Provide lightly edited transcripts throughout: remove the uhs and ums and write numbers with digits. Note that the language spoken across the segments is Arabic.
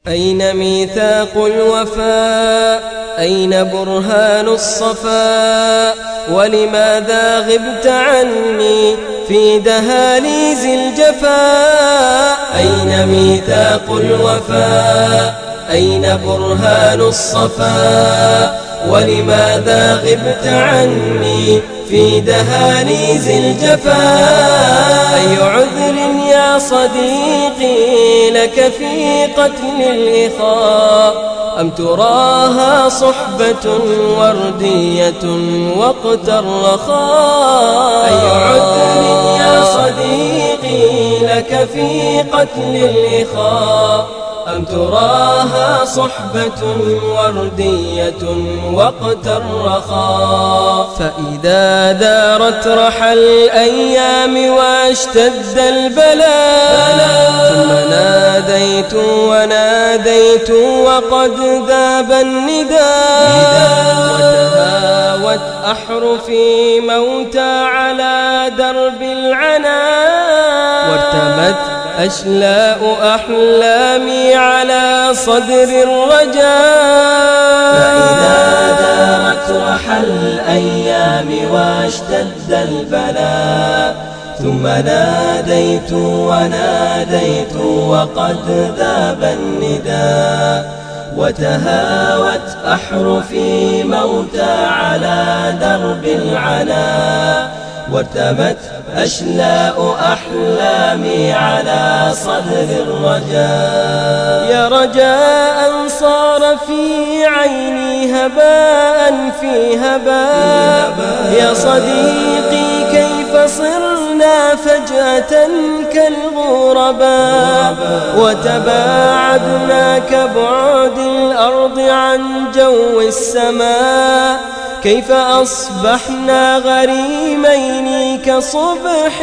أين ميثاق الوفاء؟ أين برهان الصفاء؟ ولماذا غبت عني في دهاليز الجفاء؟ أين ميثاق الوفاء؟ أين برهان الصفاء؟ ولماذا غبت عني في دهاليز الجفاء؟ أي عذر يا صديقي لك في قتل الإخاء؟ أم تراها صحبة وردية وقت الرخاء؟ أي عذر يا صديقي لك في قتل الإخاء؟ أم تراها صحبة وردية وقت الرخاء؟ فإذا دارت رحى الأيام واشتد البلاء، ثم ناديت وناديت وقد ذاب النداء، وتهاوت أحرفي موتى على درب العناء، وارتمت أشلاء أحلامي على صدر الرجاء. فإذا دارت رحى الأيام واشتد البلاء، ثم ناديت وناديت وقد ذاب النداء، وتهاوت أحرفي موتى على درب العناء، وارتمت أشلاء أحلامي على صدر الرجاء. يا رجاء صار في عيني هباء في هباء، يا صديقي كيف صرنا فجأة كالغرباء، وتباعدنا كبعد الأرض عن جو السماء، كيف أصبحنا غريمين كصبح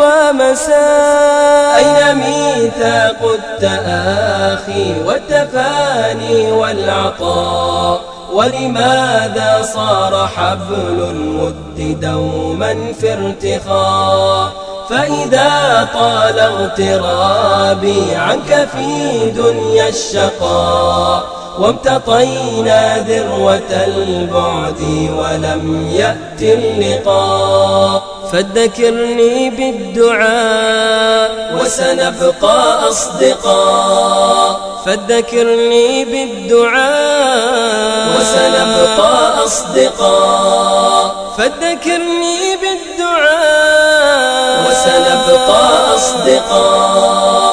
ومساء. أين ميثاق التآخي والتفاني والعطاء؟ ولماذا صار حبل الود دوما في ارتخاء؟ فإذا طال اغترابي عنك في دنيا الشقاء، وامتطينا ذروة البعد ولم يأت اللقاء، فذكرني بالدعاء وسنبقى أصدقاء، فذكرني بالدعاء وسنبقى أصدقاء، فذكرني بالدعاء وسنبقى أصدقاء.